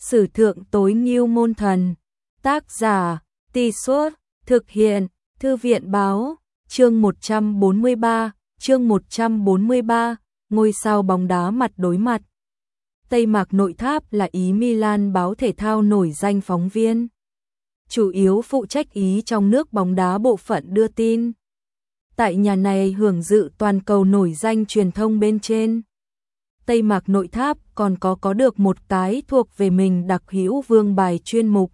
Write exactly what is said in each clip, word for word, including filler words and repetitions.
Sử thượng tối ngưu môn thần. Tác giả, Tì Suốt, thực hiện, Thư viện báo, chương một trăm bốn mươi ba, chương một trăm bốn mươi ba, ngôi sao bóng đá mặt đối mặt. Tây Mạc Nội Tháp là Ý Milan báo thể thao nổi danh phóng viên. Chủ yếu phụ trách Ý trong nước bóng đá bộ phận đưa tin. Tại nhà này hưởng dự toàn cầu nổi danh truyền thông bên trên. Tây Mạc Nội Tháp còn có có được một cái thuộc về mình đặc hữu vương bài chuyên mục.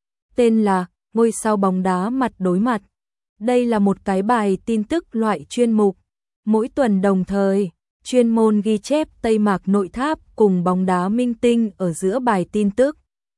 Tên là Ngôi sao bóng đá mặt đối mặt. Đây là một cái bài tin tức loại chuyên mục. Mỗi tuần đồng thời, chuyên môn ghi chép Tây Mạc Nội Tháp cùng bóng đá minh tinh ở giữa bài tin tức.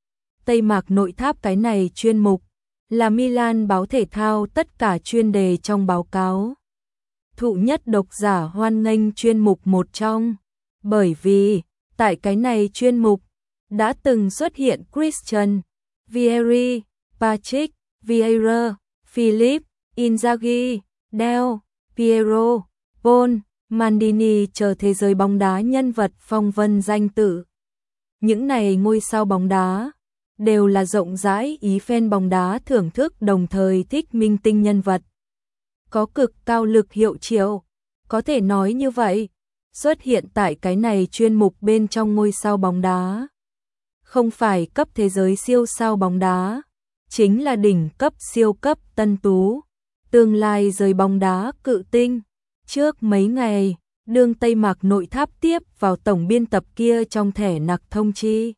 Tây Mạc Nội Tháp cái này chuyên mục là Milan báo thể thao tất cả chuyên đề trong báo cáo. Thụ nhất độc giả hoan nghênh chuyên mục một trong. Bởi vì, tại cái này chuyên mục, đã từng xuất hiện Christian, Vieri, Patrick, Vieira, Philip, Inzaghi, Del, Piero, Paul, Maldini chờ thế giới bóng đá nhân vật phong vân danh tự. Những này ngôi sao bóng đá đều là rộng rãi Ý fan bóng đá thưởng thức đồng thời thích minh tinh nhân vật. Có cực cao lực hiệu triệu, có thể nói như vậy, xuất hiện tại cái này chuyên mục bên trong ngôi sao bóng đá. Không phải cấp thế giới siêu sao bóng đá, chính là đỉnh cấp siêu cấp tân tú, tương lai giới bóng đá cự tinh. Trước mấy ngày, đương Tây Mạc Nội Tháp tiếp vào tổng biên tập kia trong thẻ nặc thông chi.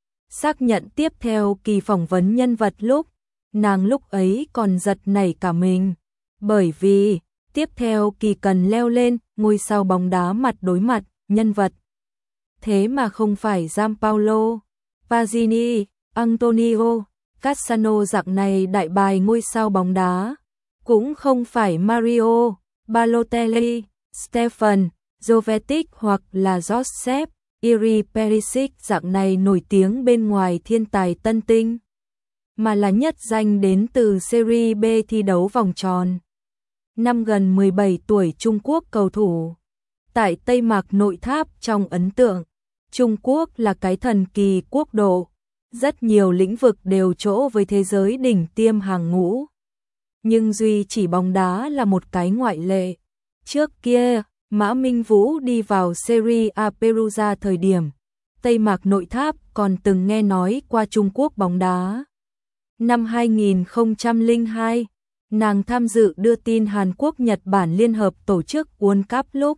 Xác nhận tiếp theo kỳ phỏng vấn nhân vật lúc, nàng lúc ấy còn giật nảy cả mình. Bởi vì, tiếp theo kỳ cần leo lên ngôi sao bóng đá mặt đối mặt, nhân vật. Thế mà không phải Gianpaolo, Pazini, Antonio, Cassano dạng này đại bài ngôi sao bóng đá. Cũng không phải Mario, Balotelli, Stefan, Jovetic hoặc là Josep, Iri Perisic dạng này nổi tiếng bên ngoài thiên tài tân tinh. Mà là nhất danh đến từ Serie B thi đấu vòng tròn. Năm gần mười bảy tuổi Trung Quốc cầu thủ. Tại Tây Mạc Nội Tháp trong ấn tượng, Trung Quốc là cái thần kỳ quốc độ. Rất nhiều lĩnh vực đều chỗ với thế giới đỉnh tiêm hàng ngũ. Nhưng duy chỉ bóng đá là một cái ngoại lệ. Trước kia, Mã Minh Vũ đi vào Serie A Perugia thời điểm, Tây Mạc Nội Tháp còn từng nghe nói qua Trung Quốc bóng đá. Năm hai nghìn không trăm lẻ hai, nàng tham dự đưa tin Hàn Quốc Nhật Bản liên hợp tổ chức World Cup lúc.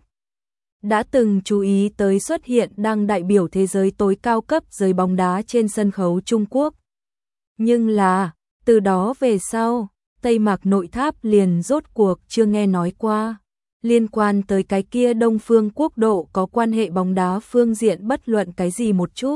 Đã từng chú ý tới xuất hiện đang đại biểu thế giới tối cao cấp giới bóng đá trên sân khấu Trung Quốc. Nhưng là, từ đó về sau, Tây Mạc Nội Tháp liền rốt cuộc chưa nghe nói qua. Liên quan tới cái kia Đông Phương quốc độ có quan hệ bóng đá phương diện bất luận cái gì một chút.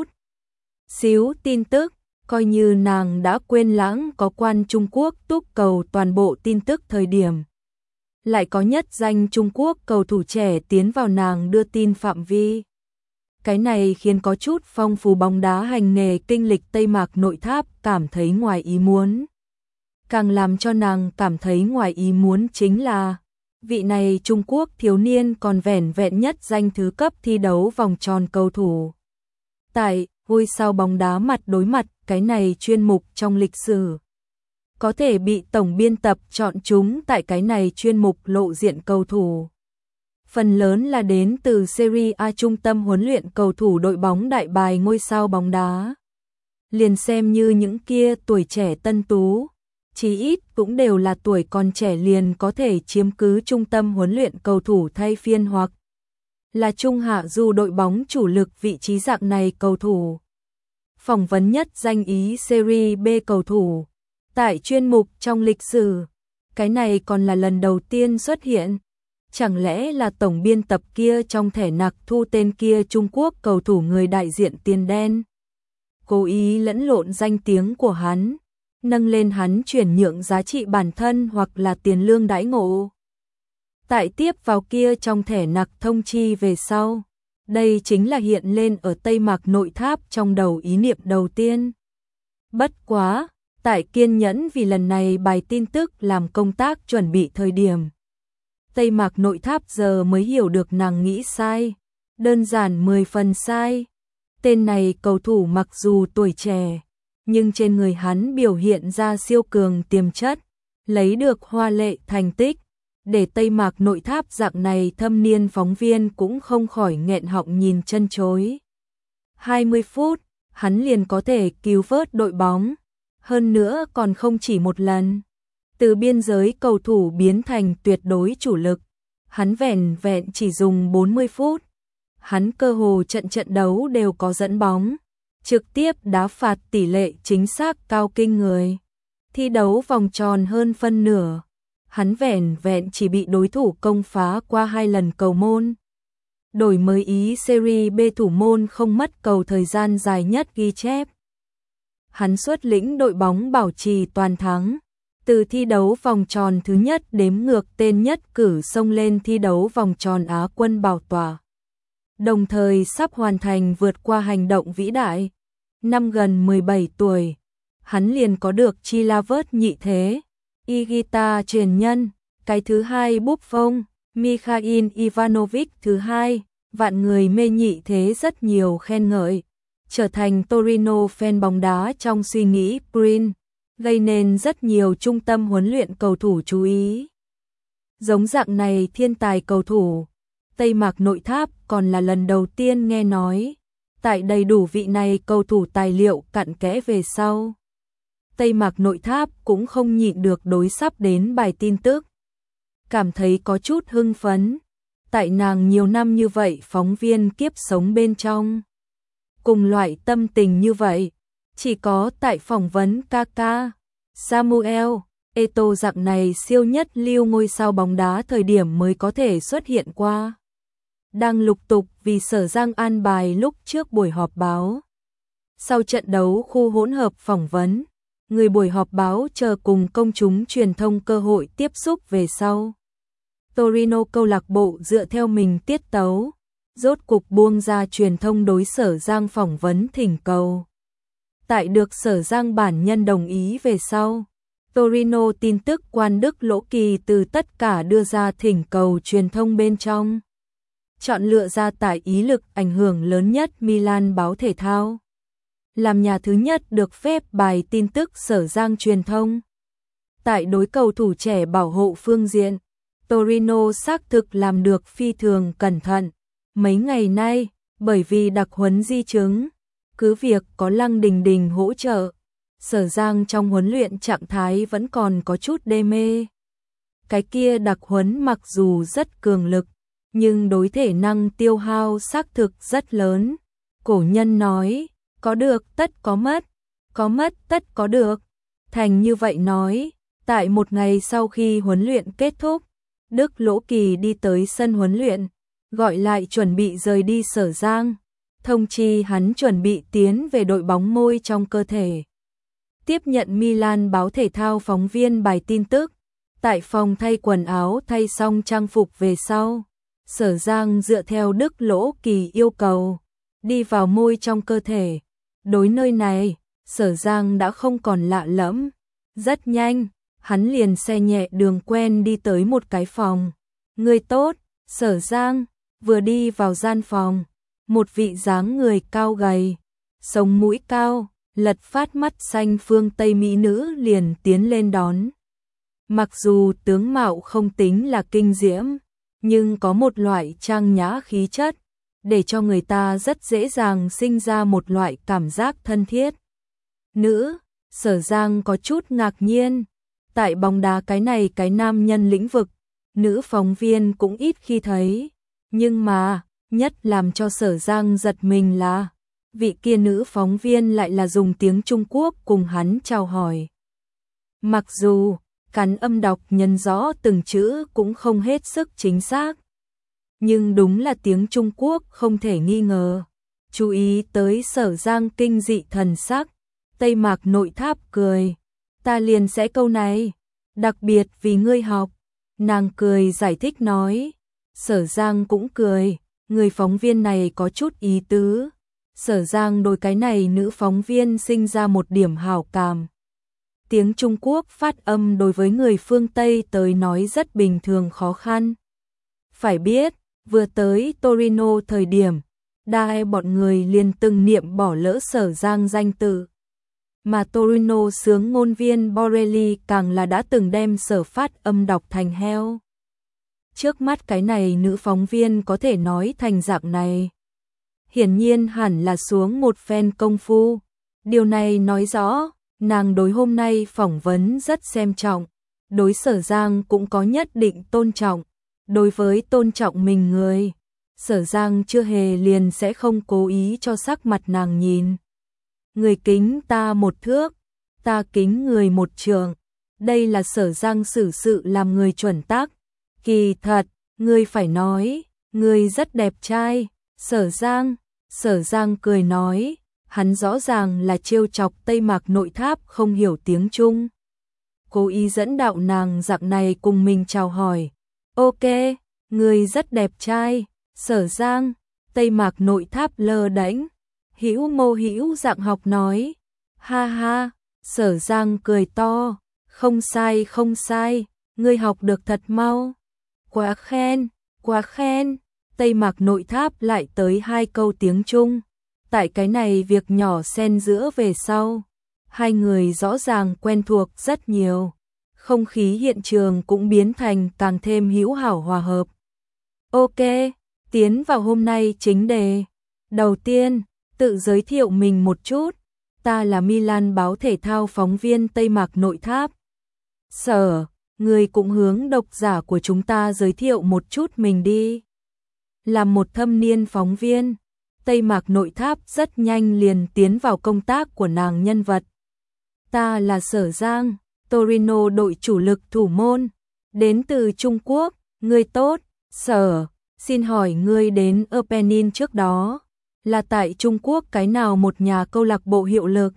Xíu tin tức, coi như nàng đã quên lãng có quan Trung Quốc túc cầu toàn bộ tin tức thời điểm. Lại có nhất danh Trung Quốc cầu thủ trẻ tiến vào nàng đưa tin phạm vi. Cái này khiến có chút phong phú bóng đá hành nghề kinh lịch Tây Mạc Nội Tháp cảm thấy ngoài ý muốn. Càng làm cho nàng cảm thấy ngoài ý muốn chính là vị này Trung Quốc thiếu niên còn vẻn vẹn nhất danh thứ cấp thi đấu vòng tròn cầu thủ. Tại ngôi sao bóng đá mặt đối mặt cái này chuyên mục trong lịch sử. Có thể bị tổng biên tập chọn chúng tại cái này chuyên mục lộ diện cầu thủ. Phần lớn là đến từ Serie A trung tâm huấn luyện cầu thủ đội bóng đại bài ngôi sao bóng đá. Liền xem như những kia tuổi trẻ tân tú, chí ít cũng đều là tuổi còn trẻ liền có thể chiếm cứ trung tâm huấn luyện cầu thủ thay phiên hoặc là trung hạ du đội bóng chủ lực vị trí dạng này cầu thủ. Phỏng vấn nhất danh Ý Serie B cầu thủ. Tại chuyên mục trong lịch sử, cái này còn là lần đầu tiên xuất hiện. Chẳng lẽ là tổng biên tập kia trong thẻ nặc thu tên kia Trung Quốc cầu thủ người đại diện tiền đen? Cố ý lẫn lộn danh tiếng của hắn, nâng lên hắn chuyển nhượng giá trị bản thân hoặc là tiền lương đãi ngộ. Tại tiếp vào kia trong thẻ nặc thông chi về sau, đây chính là hiện lên ở Tây Mạc Nội Tháp trong đầu ý niệm đầu tiên. Bất quá, tại kiên nhẫn vì lần này bài tin tức làm công tác chuẩn bị thời điểm. Tây Mạc Nội Tháp giờ mới hiểu được nàng nghĩ sai, đơn giản mười phần sai. Tên này cầu thủ mặc dù tuổi trẻ, nhưng trên người hắn biểu hiện ra siêu cường tiềm chất, lấy được hoa lệ thành tích, để Tây Mạc Nội Tháp dạng này thâm niên phóng viên cũng không khỏi nghẹn họng nhìn chân chối. hai mươi phút, hắn liền có thể cứu vớt đội bóng, hơn nữa còn không chỉ một lần. Từ biên giới cầu thủ biến thành tuyệt đối chủ lực, hắn vẻn vẹn chỉ dùng bốn mươi phút. Hắn cơ hồ trận trận đấu đều có dẫn bóng, trực tiếp đá phạt tỷ lệ chính xác cao kinh người. Thi đấu vòng tròn hơn phân nửa, hắn vẻn vẹn chỉ bị đối thủ công phá qua hai lần cầu môn. Đổi mới ý Serie B thủ môn không mất cầu thời gian dài nhất ghi chép. Hắn xuất lĩnh đội bóng bảo trì toàn thắng. Từ thi đấu vòng tròn thứ nhất đếm ngược tên nhất cử xông lên thi đấu vòng tròn Á quân bảo tỏa. Đồng thời sắp hoàn thành vượt qua hành động vĩ đại. Năm gần mười bảy tuổi, hắn liền có được chi la vớt nhị thế. Igita truyền nhân, cái thứ hai Buffon, Mikhail Ivanovic thứ hai, vạn người mê nhị thế rất nhiều khen ngợi. Trở thành Torino fan bóng đá trong suy nghĩ Prin, gây nên rất nhiều trung tâm huấn luyện cầu thủ chú ý. Giống dạng này thiên tài cầu thủ, Tây Mạc Nội Tháp còn là lần đầu tiên nghe nói. Tại đầy đủ vị này cầu thủ tài liệu cặn kẽ về sau, Tây Mạc Nội Tháp cũng không nhịn được đối sắp đến bài tin tức. Cảm thấy có chút hưng phấn, tại nàng nhiều năm như vậy phóng viên kiếp sống bên trong. Cùng loại tâm tình như vậy, chỉ có tại phỏng vấn Kaká, Samuel, Eto'o dạng này siêu nhất lưu ngôi sao bóng đá thời điểm mới có thể xuất hiện qua. Đang lục tục vì Sở Giang an bài lúc trước buổi họp báo. Sau trận đấu khu hỗn hợp phỏng vấn, người buổi họp báo chờ cùng công chúng truyền thông cơ hội tiếp xúc về sau. Torino câu lạc bộ dựa theo mình tiết tấu, rốt cục buông ra truyền thông đối Sở Giang phỏng vấn thỉnh cầu. Tại được Sở Giang bản nhân đồng ý về sau, Torino tin tức quan Đức Lỗ Kỳ từ tất cả đưa ra thỉnh cầu truyền thông bên trong. Chọn lựa ra tải ý lực ảnh hưởng lớn nhất Milan báo thể thao. Làm nhà thứ nhất được phép bài tin tức Sở Giang truyền thông. Tại đối cầu thủ trẻ bảo hộ phương diện, Torino xác thực làm được phi thường cẩn thận. Mấy ngày nay, bởi vì đặc huấn di chứng, cứ việc có Lăng Đình Đình hỗ trợ, Sở Giang trong huấn luyện trạng thái vẫn còn có chút đê mê. Cái kia đặc huấn mặc dù rất cường lực, nhưng đối thể năng tiêu hao xác thực rất lớn. Cổ nhân nói, có được tất có mất, có mất tất có được. Thành như vậy nói, tại một ngày sau khi huấn luyện kết thúc, Đức Lỗ Kỳ đi tới sân huấn luyện, gọi lại chuẩn bị rời đi Sở Giang, thông chi hắn chuẩn bị tiến về đội bóng môi trong cơ thể. Tiếp nhận Milan báo thể thao phóng viên bài tin tức, tại phòng thay quần áo thay xong trang phục về sau, Sở Giang dựa theo Đức Lỗ Kỳ yêu cầu, đi vào môi trong cơ thể. Đối nơi này, Sở Giang đã không còn lạ lẫm. Rất nhanh, hắn liền xe nhẹ đường quen đi tới một cái phòng. Người tốt, Sở Giang, vừa đi vào gian phòng, một vị dáng người cao gầy, sống mũi cao, lật phát mắt xanh phương Tây mỹ nữ liền tiến lên đón. Mặc dù tướng mạo không tính là kinh diễm, nhưng có một loại trang nhã khí chất, để cho người ta rất dễ dàng sinh ra một loại cảm giác thân thiết. Nữ, Sở Giang có chút ngạc nhiên, tại bóng đá cái này cái nam nhân lĩnh vực, nữ phóng viên cũng ít khi thấy, nhưng mà, nhất làm cho Sở Giang giật mình là, vị kia nữ phóng viên lại là dùng tiếng Trung Quốc cùng hắn chào hỏi. Mặc dù, cắn âm đọc nhân rõ từng chữ cũng không hết sức chính xác, nhưng đúng là tiếng Trung Quốc không thể nghi ngờ. Chú ý tới Sở Giang kinh dị thần sắc, Tây Mạc Nội Tháp cười, ta liền sẽ câu này, đặc biệt vì ngươi học. Nàng cười giải thích nói, Sở Giang cũng cười, người phóng viên này có chút ý tứ. Sở Giang đối cái này nữ phóng viên sinh ra một điểm hảo cảm. Tiếng Trung Quốc phát âm đối với người phương Tây tới nói rất bình thường khó khăn. Phải biết, vừa tới Torino thời điểm, đai bọn người liền từng niệm bỏ lỡ Sở Giang danh tự. Mà Torino sướng ngôn viên Borelli càng là đã từng đem Sở Phát âm đọc thành heo. Trước mắt cái này nữ phóng viên có thể nói thành dạng này. Hiển nhiên hẳn là xuống một phen công phu. Điều này nói rõ, nàng đối hôm nay phỏng vấn rất xem trọng. Đối Sở Giang cũng có nhất định tôn trọng. Đối với tôn trọng mình người, Sở Giang chưa hề liền sẽ không cố ý cho sắc mặt nàng nhìn. Người kính ta một thước, ta kính người một trượng. Đây là Sở Giang xử sự làm người chuẩn tắc. Kỳ thật, ngươi phải nói, ngươi rất đẹp trai. Sở Giang, Sở Giang cười nói, hắn rõ ràng là trêu chọc Tây Mạc Nội Tháp không hiểu tiếng Trung. Cố ý dẫn đạo nàng dạng này cùng mình chào hỏi. Ok, ngươi rất đẹp trai. Sở Giang, Tây Mạc Nội Tháp lơ đễnh, hữu mô hữu dạng học nói. Ha ha, Sở Giang cười to, không sai không sai, ngươi học được thật mau. Quá khen, quá khen. Tây Mạc Nội Tháp lại tới hai câu tiếng Trung. Tại cái này việc nhỏ xen giữa về sau, hai người rõ ràng quen thuộc rất nhiều. Không khí hiện trường cũng biến thành càng thêm hữu hảo hòa hợp. Ok, tiến vào hôm nay chính đề. Đầu tiên, tự giới thiệu mình một chút. Ta là Milan báo thể thao phóng viên Tây Mạc Nội Tháp. Sở, người cũng hướng độc giả của chúng ta giới thiệu một chút mình đi. Là một thâm niên phóng viên, Tây Mạc Nội Tháp rất nhanh liền tiến vào công tác của nàng nhân vật. Ta là Sở Giang, Torino đội chủ lực thủ môn, đến từ Trung Quốc. Ngươi tốt, Sở, xin hỏi ngươi đến Opening trước đó là tại Trung Quốc cái nào một nhà câu lạc bộ hiệu lực?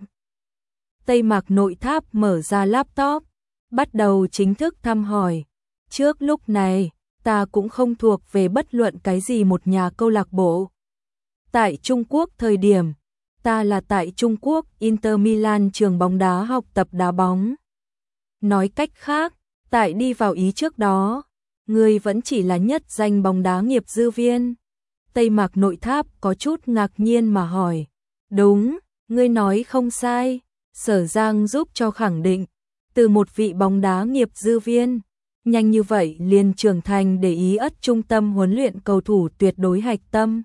Tây Mạc Nội Tháp mở ra laptop, bắt đầu chính thức thăm hỏi. Trước lúc này, ta cũng không thuộc về bất luận cái gì một nhà câu lạc bộ. Tại Trung Quốc thời điểm, ta là tại Trung Quốc Inter Milan trường bóng đá học tập đá bóng. Nói cách khác, tại đi vào Ý trước đó, ngươi vẫn chỉ là nhất danh bóng đá nghiệp dư viên. Tây Mạc Nội Tháp có chút ngạc nhiên mà hỏi. Đúng, ngươi nói không sai. Sở Giang giúp cho khẳng định. Từ một vị bóng đá nghiệp dư viên, nhanh như vậy liền trưởng thành để Ý ất trung tâm huấn luyện cầu thủ tuyệt đối hạch tâm.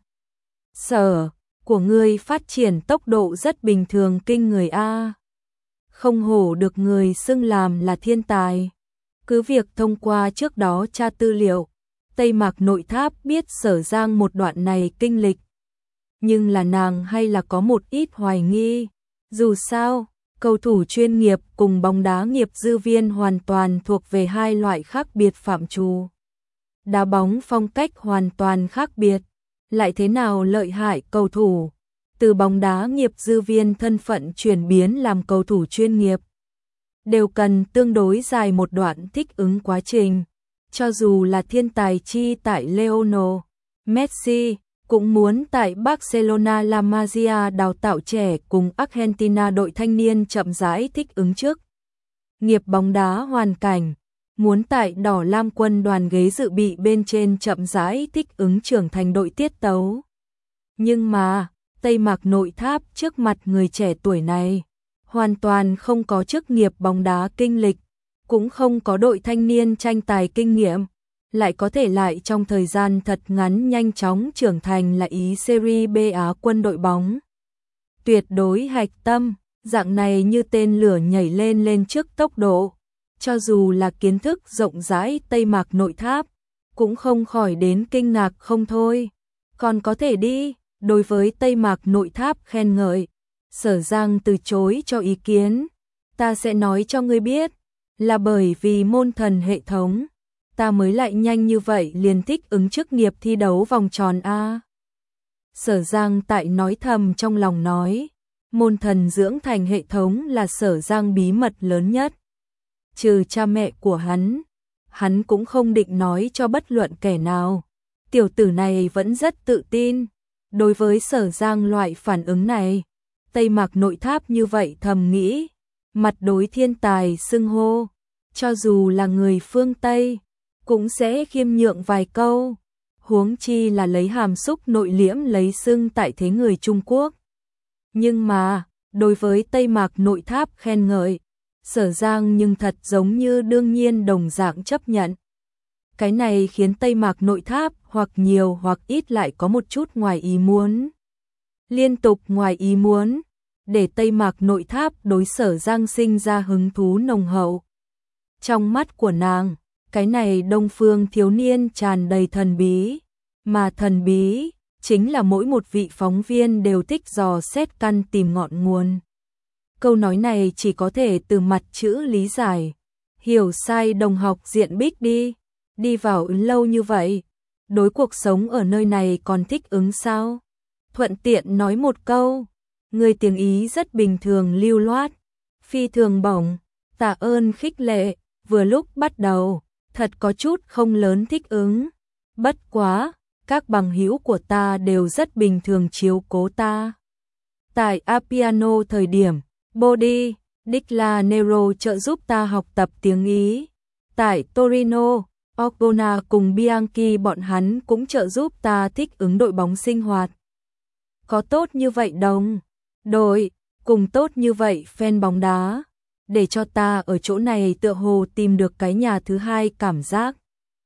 Sở, của ngươi phát triển tốc độ rất bình thường kinh người a. Không hổ được người xưng làm là thiên tài. Cứ việc thông qua trước đó tra tư liệu, Tây Mạc Nội Tháp biết Sở Giang một đoạn này kinh lịch. Nhưng là nàng hay là có một ít hoài nghi. Dù sao, cầu thủ chuyên nghiệp cùng bóng đá nghiệp dư viên hoàn toàn thuộc về hai loại khác biệt phạm trù. Đá bóng phong cách hoàn toàn khác biệt. Lại thế nào lợi hại cầu thủ, từ bóng đá nghiệp dư viên thân phận chuyển biến làm cầu thủ chuyên nghiệp, đều cần tương đối dài một đoạn thích ứng quá trình. Cho dù là thiên tài chi tại Lionel Messi, cũng muốn tại Barcelona La Masia đào tạo trẻ cùng Argentina đội thanh niên chậm rãi thích ứng trước nghiệp bóng đá hoàn cảnh, muốn tại đỏ lam quân đoàn ghế dự bị bên trên chậm rãi thích ứng trưởng thành đội tiết tấu. Nhưng mà, Tây Mạc Nội Tháp trước mặt người trẻ tuổi này, hoàn toàn không có chức nghiệp bóng đá kinh lịch, cũng không có đội thanh niên tranh tài kinh nghiệm, lại có thể lại trong thời gian thật ngắn nhanh chóng trưởng thành là Ý Serie B Á quân đội bóng. Tuyệt đối hạch tâm, dạng này như tên lửa nhảy lên lên trước tốc độ. Cho dù là kiến thức rộng rãi Tây Mạc Nội Tháp, cũng không khỏi đến kinh ngạc không thôi. Còn có thể đi, đối với Tây Mạc Nội Tháp khen ngợi, Sở Giang từ chối cho ý kiến. Ta sẽ nói cho ngươi biết, là bởi vì môn thần hệ thống, ta mới lại nhanh như vậy liền thích ứng chức nghiệp thi đấu vòng tròn A. Sở Giang tại nói thầm trong lòng nói, môn thần dưỡng thành hệ thống là Sở Giang bí mật lớn nhất. Trừ cha mẹ của hắn, hắn cũng không định nói cho bất luận kẻ nào. Tiểu tử này vẫn rất tự tin. Đối với Sở Giang loại phản ứng này, Tây Mạc Nội Tháp như vậy thầm nghĩ, mặt đối thiên tài xưng hô, cho dù là người phương Tây, cũng sẽ khiêm nhượng vài câu. huống chi là lấy hàm xúc nội liễm lấy xưng tại thế người Trung Quốc. Nhưng mà, đối với Tây Mạc Nội Tháp khen ngợi, Sở Giang nhưng thật giống như đương nhiên đồng dạng chấp nhận. Cái này khiến Tây Mạc Nội Tháp hoặc nhiều hoặc ít lại có một chút ngoài ý muốn. Liên tục ngoài ý muốn, để Tây Mạc Nội Tháp đối Sở Giang sinh ra hứng thú nồng hậu. Trong mắt của nàng, cái này Đông Phương thiếu niên tràn đầy thần bí, mà thần bí chính là mỗi một vị phóng viên đều thích dò xét căn tìm ngọn nguồn. Câu nói này chỉ có thể từ mặt chữ lý giải. Hiểu sai đồng học diện Bích đi, đi vào lâu như vậy, đối cuộc sống ở nơi này còn thích ứng sao? Thuận tiện nói một câu, người tiếng Ý rất bình thường lưu loát, phi thường bổng, tạ ơn khích lệ, vừa lúc bắt đầu, thật có chút không lớn thích ứng. Bất quá, các bằng hữu của ta đều rất bình thường chiếu cố ta. Tại Appiano thời điểm, Bodi, Dicla Nero trợ giúp ta học tập tiếng Ý. Tại Torino, Orgona cùng Bianchi bọn hắn cũng trợ giúp ta thích ứng đội bóng sinh hoạt. Có tốt như vậy đồng đội, cùng tốt như vậy fan bóng đá, để cho ta ở chỗ này tựa hồ tìm được cái nhà thứ hai cảm giác.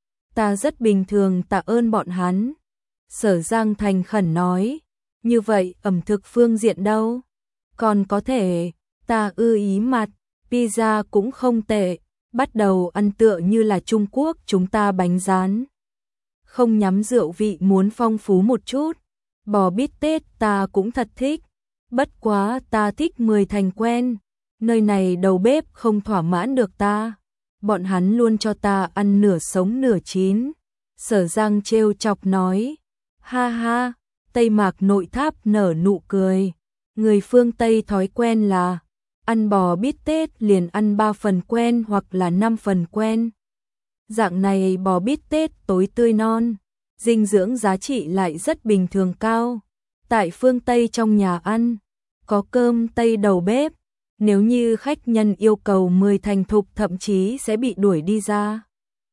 Ta rất bình thường tạ ơn bọn hắn. Sở Giang thành khẩn nói, như vậy ẩm thực phương diện đâu? Còn có thể, ta ưa ý mặt, pizza cũng không tệ, bắt đầu ăn tựa như là Trung Quốc chúng ta bánh rán. Không nhắm rượu vị muốn phong phú một chút, bò bít tết ta cũng thật thích, bất quá ta thích mười thành quen, nơi này đầu bếp không thỏa mãn được ta, bọn hắn luôn cho ta ăn nửa sống nửa chín. Sở Giang trêu chọc nói, ha ha, Tây Mạc Nội Tháp nở nụ cười, người phương Tây thói quen là ăn bò bít tết liền ăn ba phần quen hoặc là năm phần quen. Dạng này bò bít tết tối tươi non, dinh dưỡng giá trị lại rất bình thường cao. Tại phương Tây trong nhà ăn, có cơm Tây đầu bếp, nếu như khách nhân yêu cầu mười thành thục thậm chí sẽ bị đuổi đi ra.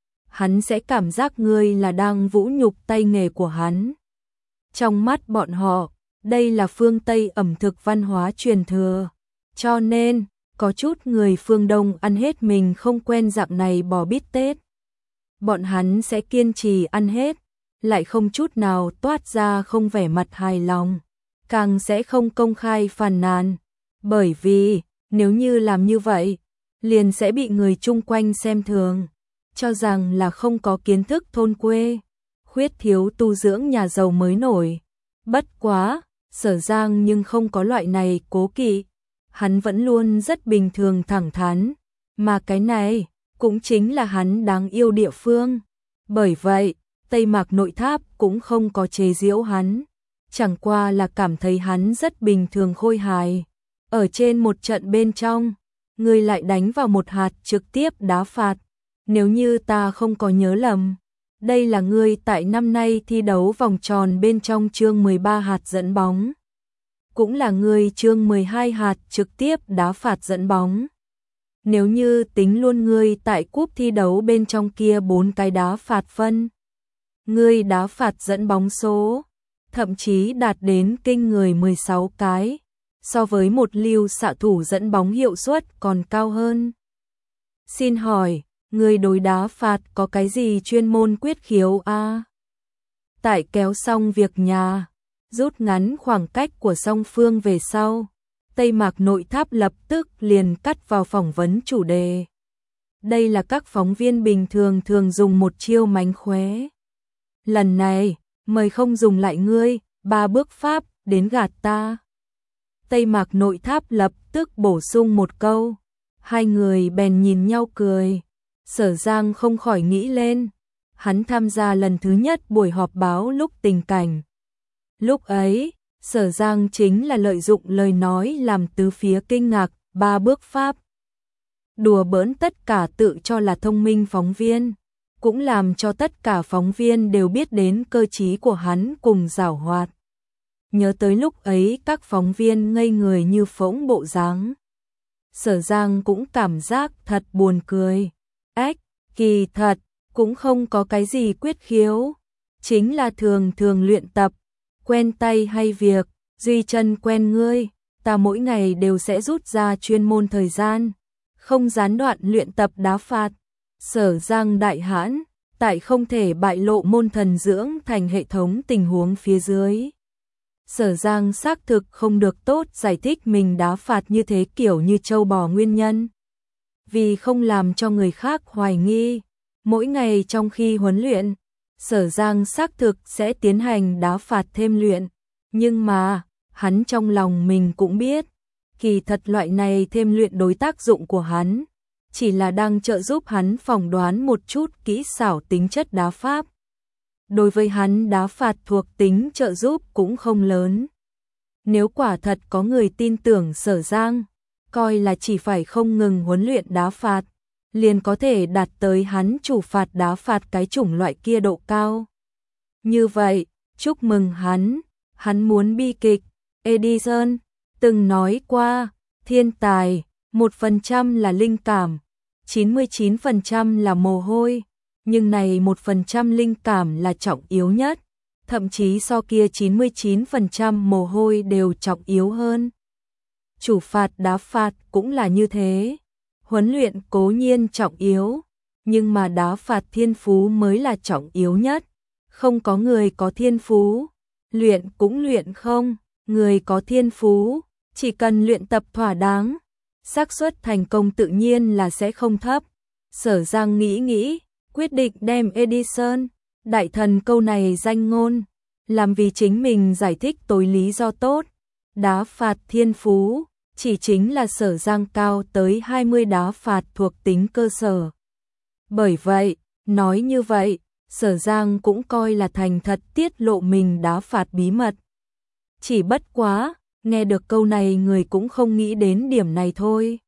Hắn sẽ cảm giác ngươi là đang vũ nhục tay nghề của hắn. Trong mắt bọn họ, đây là phương Tây ẩm thực văn hóa truyền thừa. Cho nên, có chút người phương Đông ăn hết mình không quen dạng này bò bít tết. Bọn hắn sẽ kiên trì ăn hết, lại không chút nào toát ra không vẻ mặt hài lòng, càng sẽ không công khai phàn nàn. Bởi vì, nếu như làm như vậy, liền sẽ bị người chung quanh xem thường, cho rằng là không có kiến thức thôn quê, khuyết thiếu tu dưỡng nhà giàu mới nổi. Bất quá, Sở Giang nhưng không có loại này cố kỵ. Hắn vẫn luôn rất bình thường thẳng thắn, mà cái này cũng chính là hắn đáng yêu địa phương. Bởi vậy, Tây Mạc Nội Tháp cũng không có chế giễu hắn, chẳng qua là cảm thấy hắn rất bình thường khôi hài. Ở trên một trận bên trong, người lại đánh vào một hạt trực tiếp đá phạt. Nếu như ta không có nhớ lầm, đây là ngươi tại năm nay thi đấu vòng tròn bên trong chương mười ba hạt dẫn bóng. Cũng là người chương mười hai hạt trực tiếp đá phạt dẫn bóng. Nếu như tính luôn ngươi tại cúp thi đấu bên trong kia bốn cái đá phạt phân, ngươi đá phạt dẫn bóng số thậm chí đạt đến kinh người mười sáu cái, so với một lưu xạ thủ dẫn bóng hiệu suất còn cao hơn. Xin hỏi, ngươi đối đá phạt có cái gì chuyên môn quyết khiếu a? À? Tại kéo xong việc nhà, rút ngắn khoảng cách của song phương về sau, Tây Mạc Nội Tháp lập tức liền cắt vào phỏng vấn chủ đề. Đây là các phóng viên bình thường thường dùng một chiêu mánh khóe. Lần này, mời không dùng lại ngươi, ba bước pháp, đến gạt ta. Tây Mạc Nội Tháp lập tức bổ sung một câu. Hai người bèn nhìn nhau cười. Sở Giang không khỏi nghĩ lên. Hắn tham gia lần thứ nhất buổi họp báo lúc tình cảnh. Lúc ấy, Sở Giang chính là lợi dụng lời nói làm tứ phía kinh ngạc, ba bước pháp. Đùa bỡn tất cả tự cho là thông minh phóng viên, cũng làm cho tất cả phóng viên đều biết đến cơ trí của hắn cùng giảo hoạt. Nhớ tới lúc ấy các phóng viên ngây người như phỗng bộ dáng. Sở Giang cũng cảm giác thật buồn cười. Ếch, kỳ thật, cũng không có cái gì quyết khiếu. chính là thường thường luyện tập, quen tay hay việc, Duy Chân quen ngươi, ta mỗi ngày đều sẽ rút ra chuyên môn thời gian, không gián đoạn luyện tập đá phạt. Sở Giang đại hãn, tại không thể bại lộ môn thần dưỡng thành hệ thống tình huống phía dưới. Sở Giang xác thực không được tốt giải thích mình đá phạt như thế kiểu như trâu bò nguyên nhân. Vì không làm cho người khác hoài nghi, mỗi ngày trong khi huấn luyện, Sở Giang xác thực sẽ tiến hành đá phạt thêm luyện. Nhưng mà, hắn trong lòng mình cũng biết, kỳ thật loại này thêm luyện đối tác dụng của hắn, chỉ là đang trợ giúp hắn phỏng đoán một chút kỹ xảo tính chất đá pháp. Đối với hắn đá phạt thuộc tính trợ giúp cũng không lớn. Nếu quả thật có người tin tưởng Sở Giang, coi là chỉ phải không ngừng huấn luyện đá phạt, liền có thể đạt tới hắn chủ phạt đá phạt cái chủng loại kia độ cao. Như vậy, chúc mừng hắn, hắn muốn bi kịch. Edison từng nói qua, thiên tài, một phần trăm là linh cảm, chín mươi chín phần trăm là mồ hôi, nhưng này một phần trăm linh cảm là trọng yếu nhất, thậm chí so kia chín mươi chín phần trăm mồ hôi đều trọng yếu hơn. Chủ phạt đá phạt cũng là như thế, huấn luyện cố nhiên trọng yếu, nhưng mà đá phạt thiên phú mới là trọng yếu nhất, không có người có thiên phú, luyện cũng luyện không, người có thiên phú, chỉ cần luyện tập thỏa đáng, xác suất thành công tự nhiên là sẽ không thấp. Sở Giang nghĩ nghĩ, quyết định đem Edison, đại thần câu này danh ngôn, làm vì chính mình giải thích tối lý do tốt. Đá phạt thiên phú, chỉ chính là Sở Giang cao tới hai mươi đá phạt thuộc tính cơ sở. Bởi vậy, nói như vậy, Sở Giang cũng coi là thành thật tiết lộ mình đá phạt bí mật. Chỉ bất quá, nghe được câu này người cũng không nghĩ đến điểm này thôi.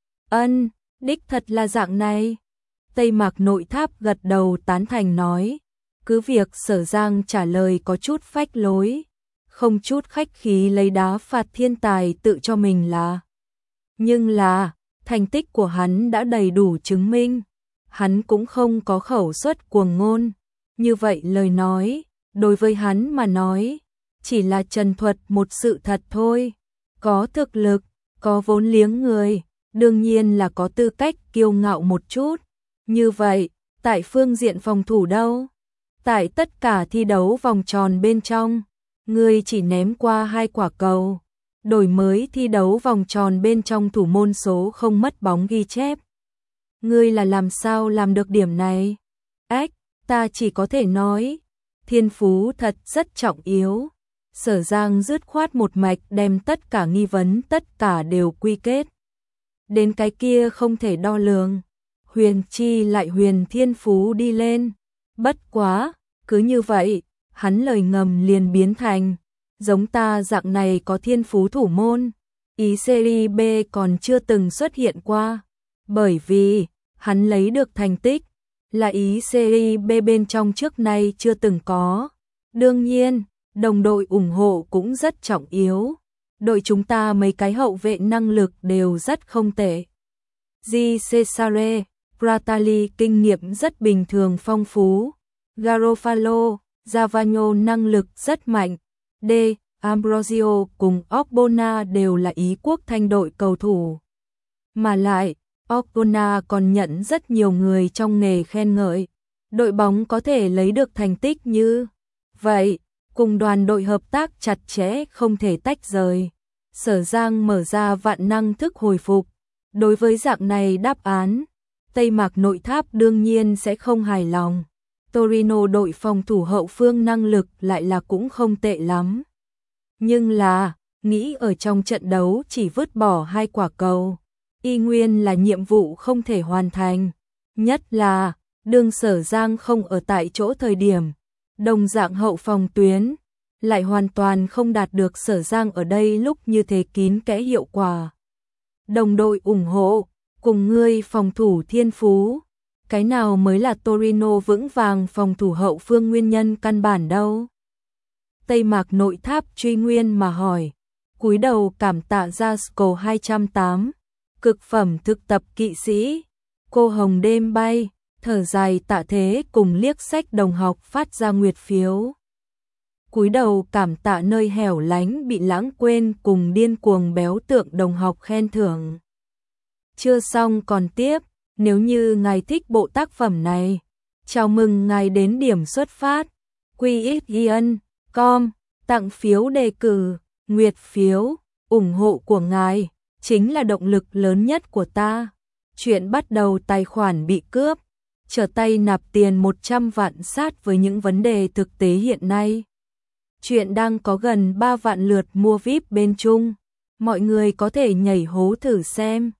Ân, đích thật là dạng này. Tây Mạc Nội Tháp gật đầu tán thành nói, cứ việc Sở Giang trả lời có chút phách lối, không chút khách khí lấy đá phạt thiên tài tự cho mình là. Nhưng là, thành tích của hắn đã đầy đủ chứng minh, hắn cũng không có khẩu suất cuồng ngôn. Như vậy lời nói, đối với hắn mà nói, chỉ là trần thuật một sự thật thôi. Có thực lực, có vốn liếng người, đương nhiên là có tư cách kiêu ngạo một chút. Như vậy, tại phương diện phòng thủ đâu? Tại tất cả thi đấu vòng tròn bên trong, ngươi chỉ ném qua hai quả cầu. Đổi mới thi đấu vòng tròn bên trong thủ môn số không mất bóng ghi chép. Ngươi là làm sao làm được điểm này? Ách, ta chỉ có thể nói, thiên phú thật rất trọng yếu. Sở Giang dứt khoát một mạch đem tất cả nghi vấn tất cả đều quy kết. Đến cái kia không thể đo lường. Huyền chi lại huyền thiên phú đi lên. Bất quá, cứ như vậy, hắn lời ngầm liền biến thành, giống ta dạng này có thiên phú thủ môn, ý series B còn chưa từng xuất hiện qua. Bởi vì, hắn lấy được thành tích, là ý series B bên trong trước nay chưa từng có. Đương nhiên, đồng đội ủng hộ cũng rất trọng yếu. Đội chúng ta mấy cái hậu vệ năng lực đều rất không tệ. G. Cesare, Pratali kinh nghiệm rất bình thường phong phú. Garofalo, Zavagno năng lực rất mạnh. D. Ambrosio cùng Ogbonna đều là Ý quốc thanh đội cầu thủ. Mà lại, Ogbonna còn nhận rất nhiều người trong nghề khen ngợi. Đội bóng có thể lấy được thành tích như vậy, cùng đoàn đội hợp tác chặt chẽ không thể tách rời. Sở Giang mở ra vạn năng thức hồi phục. Đối với dạng này đáp án, Tây Mạc Nội Tháp đương nhiên sẽ không hài lòng. Torino đội phòng thủ hậu phương năng lực lại là cũng không tệ lắm. Nhưng là, nghĩ ở trong trận đấu chỉ vứt bỏ hai quả cầu, y nguyên là nhiệm vụ không thể hoàn thành. Nhất là, đường Sở Giang không ở tại chỗ thời điểm, đồng dạng hậu phòng tuyến, lại hoàn toàn không đạt được Sở Giang ở đây lúc như thế kín kẽ hiệu quả. Đồng đội ủng hộ, cùng ngươi phòng thủ thiên phú, cái nào mới là Torino vững vàng phòng thủ hậu phương nguyên nhân căn bản đâu? Tây Mạc Nội Tháp truy nguyên mà hỏi, cúi đầu cảm tạ Jasco hai trăm tám, cực phẩm thực tập kỵ sĩ, cô hồng đêm bay, thở dài Tạ Thế cùng liếc sách đồng học phát ra nguyệt phiếu. Cúi đầu cảm tạ nơi hẻo lánh bị lãng quên cùng điên cuồng béo tượng đồng học khen thưởng. Chưa xong còn tiếp, nếu như ngài thích bộ tác phẩm này, chào mừng ngài đến điểm xuất phát, quy ích yên com, tặng phiếu đề cử, nguyệt phiếu, ủng hộ của ngài, chính là động lực lớn nhất của ta. Chuyện bắt đầu tài khoản bị cướp, trở tay nạp tiền một trăm vạn sát với những vấn đề thực tế hiện nay. Chuyện đang có gần ba vạn lượt mua vi ai pi bên Trung, mọi người có thể nhảy hố thử xem.